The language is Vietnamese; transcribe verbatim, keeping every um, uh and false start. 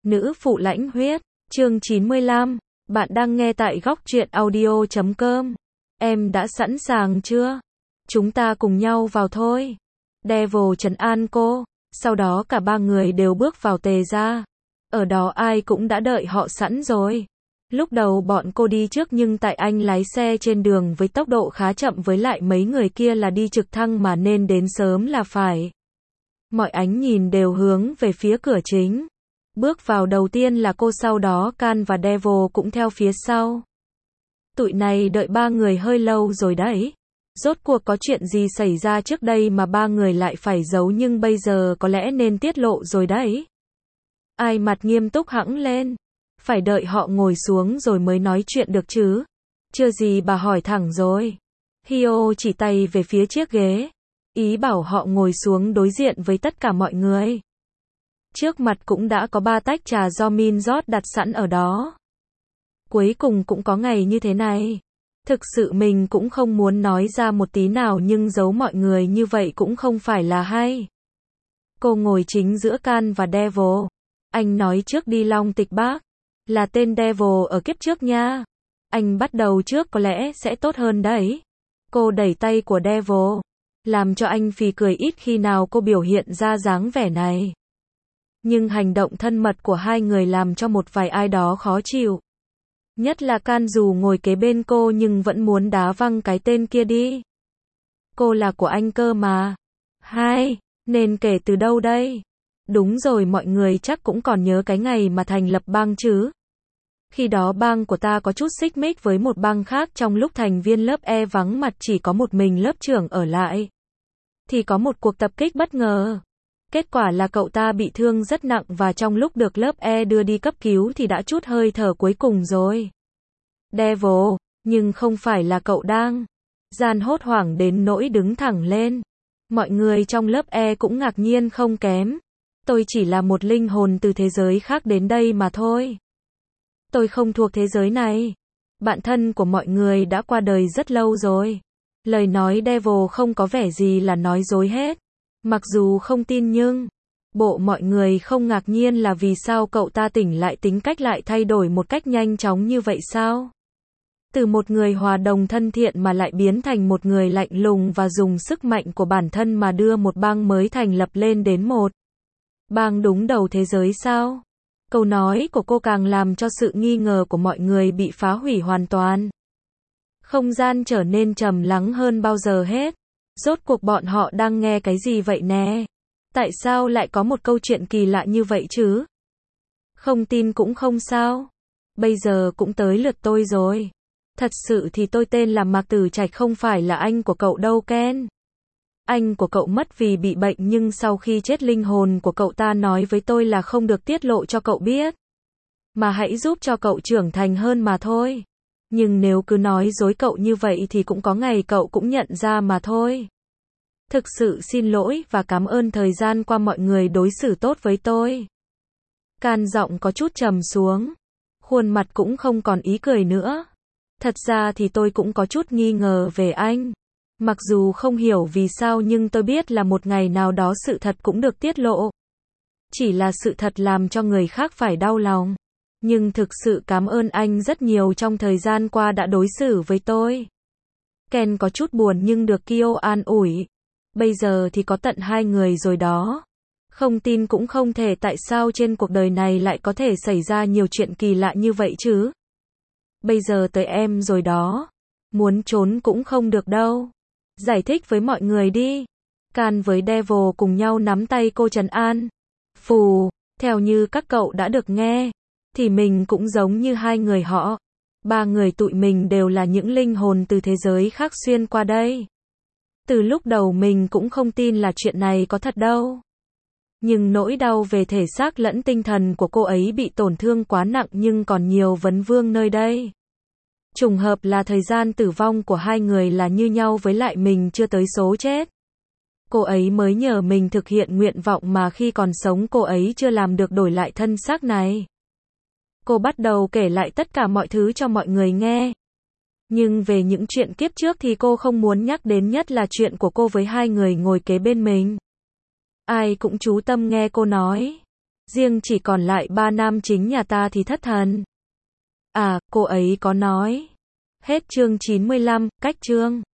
Nữ phụ lãnh huyết, chương chín mươi lăm, bạn đang nghe tại góc truyện audio chấm com. Em đã sẵn sàng chưa? Chúng ta cùng nhau vào thôi. Devil trấn an cô, sau đó cả ba người đều bước vào tề gia. Ở đó ai cũng đã đợi họ sẵn rồi. Lúc đầu bọn cô đi trước nhưng tại anh lái xe trên đường với tốc độ khá chậm với lại mấy người kia là đi trực thăng mà nên đến sớm là phải. Mọi ánh nhìn đều hướng về phía cửa chính. Bước vào đầu tiên là cô, sau đó Can và Devil cũng theo phía sau. Tụi này đợi ba người hơi lâu rồi đấy. Rốt cuộc có chuyện gì xảy ra trước đây mà ba người lại phải giấu, nhưng bây giờ có lẽ nên tiết lộ rồi đấy. Ai mặt nghiêm túc hẵng lên. Phải đợi họ ngồi xuống rồi mới nói chuyện được chứ. Chưa gì bà hỏi thẳng rồi. Hio chỉ tay về phía chiếc ghế. Ý bảo họ ngồi xuống đối diện với tất cả mọi người. Trước mặt cũng đã có ba tách trà do Min rót đặt sẵn ở đó. Cuối cùng cũng có ngày như thế này. Thực sự mình cũng không muốn nói ra một tí nào, nhưng giấu mọi người như vậy cũng không phải là hay. Cô ngồi chính giữa Can và Devil. Anh nói trước đi Long Tịch Bác. Là tên Devil ở kiếp trước nha. Anh bắt đầu trước có lẽ sẽ tốt hơn đấy. Cô đẩy tay của Devil. Làm cho anh phì cười, ít khi nào cô biểu hiện ra dáng vẻ này. Nhưng hành động thân mật của hai người làm cho một vài ai đó khó chịu. Nhất là Can, dù ngồi kế bên cô nhưng vẫn muốn đá văng cái tên kia đi. Cô là của anh cơ mà. Hai, nên kể từ đâu đây? Đúng rồi, mọi người chắc cũng còn nhớ cái ngày mà thành lập bang chứ. Khi đó bang của ta có chút xích mích với một bang khác, trong lúc thành viên lớp E vắng mặt chỉ có một mình lớp trưởng ở lại. Thì có một cuộc tập kích bất ngờ. Kết quả là cậu ta bị thương rất nặng và trong lúc được lớp E đưa đi cấp cứu thì đã trút hơi thở cuối cùng rồi. Devil, nhưng không phải là cậu đang. Gian hốt hoảng đến nỗi đứng thẳng lên. Mọi người trong lớp E cũng ngạc nhiên không kém. Tôi chỉ là một linh hồn từ thế giới khác đến đây mà thôi. Tôi không thuộc thế giới này. Bạn thân của mọi người đã qua đời rất lâu rồi. Lời nói Devil không có vẻ gì là nói dối hết. Mặc dù không tin nhưng bộ mọi người không ngạc nhiên là vì sao cậu ta tỉnh lại, tính cách lại thay đổi một cách nhanh chóng như vậy sao? Từ một người hòa đồng thân thiện mà lại biến thành một người lạnh lùng và dùng sức mạnh của bản thân mà đưa một bang mới thành lập lên đến một bang đúng đầu thế giới sao? Câu nói của cô càng làm cho sự nghi ngờ của mọi người bị phá hủy hoàn toàn. Không gian trở nên trầm lắng hơn bao giờ hết. Rốt cuộc bọn họ đang nghe cái gì vậy nè? Tại sao lại có một câu chuyện kỳ lạ như vậy chứ? Không tin cũng không sao. Bây giờ cũng tới lượt tôi rồi. Thật sự thì tôi tên là Mạc Tử Trạch, không phải là anh của cậu đâu Ken. Anh của cậu mất vì bị bệnh, nhưng sau khi chết linh hồn của cậu ta nói với tôi là không được tiết lộ cho cậu biết. Mà hãy giúp cho cậu trưởng thành hơn mà thôi. Nhưng nếu cứ nói dối cậu như vậy thì cũng có ngày cậu cũng nhận ra mà thôi. Thực sự xin lỗi và cảm ơn thời gian qua mọi người đối xử tốt với tôi. Can giọng có chút trầm xuống. Khuôn mặt cũng không còn ý cười nữa. Thật ra thì tôi cũng có chút nghi ngờ về anh. Mặc dù không hiểu vì sao nhưng tôi biết là một ngày nào đó sự thật cũng được tiết lộ. Chỉ là sự thật làm cho người khác phải đau lòng. Nhưng thực sự cảm ơn anh rất nhiều trong thời gian qua đã đối xử với tôi. Ken có chút buồn nhưng được Kyo an ủi. Bây giờ thì có tận hai người rồi đó. Không tin cũng không thể, tại sao trên cuộc đời này lại có thể xảy ra nhiều chuyện kỳ lạ như vậy chứ? Bây giờ tới em rồi đó. Muốn trốn cũng không được đâu. Giải thích với mọi người đi. Can với Devil cùng nhau nắm tay cô trấn an. Phù, theo như các cậu đã được nghe, thì mình cũng giống như hai người họ. Ba người tụi mình đều là những linh hồn từ thế giới khác xuyên qua đây. Từ lúc đầu mình cũng không tin là chuyện này có thật đâu. Nhưng nỗi đau về thể xác lẫn tinh thần của cô ấy bị tổn thương quá nặng, nhưng còn nhiều vấn vương nơi đây. Trùng hợp là thời gian tử vong của hai người là như nhau, với lại mình chưa tới số chết. Cô ấy mới nhờ mình thực hiện nguyện vọng mà khi còn sống cô ấy chưa làm được, đổi lại thân xác này. Cô bắt đầu kể lại tất cả mọi thứ cho mọi người nghe. Nhưng về những chuyện kiếp trước thì cô không muốn nhắc đến, nhất là chuyện của cô với hai người ngồi kế bên mình. Ai cũng chú tâm nghe cô nói. Riêng chỉ còn lại ba nam chính nhà ta thì thất thần. À, cô ấy có nói. Hết chương chín mươi lăm, cách chương.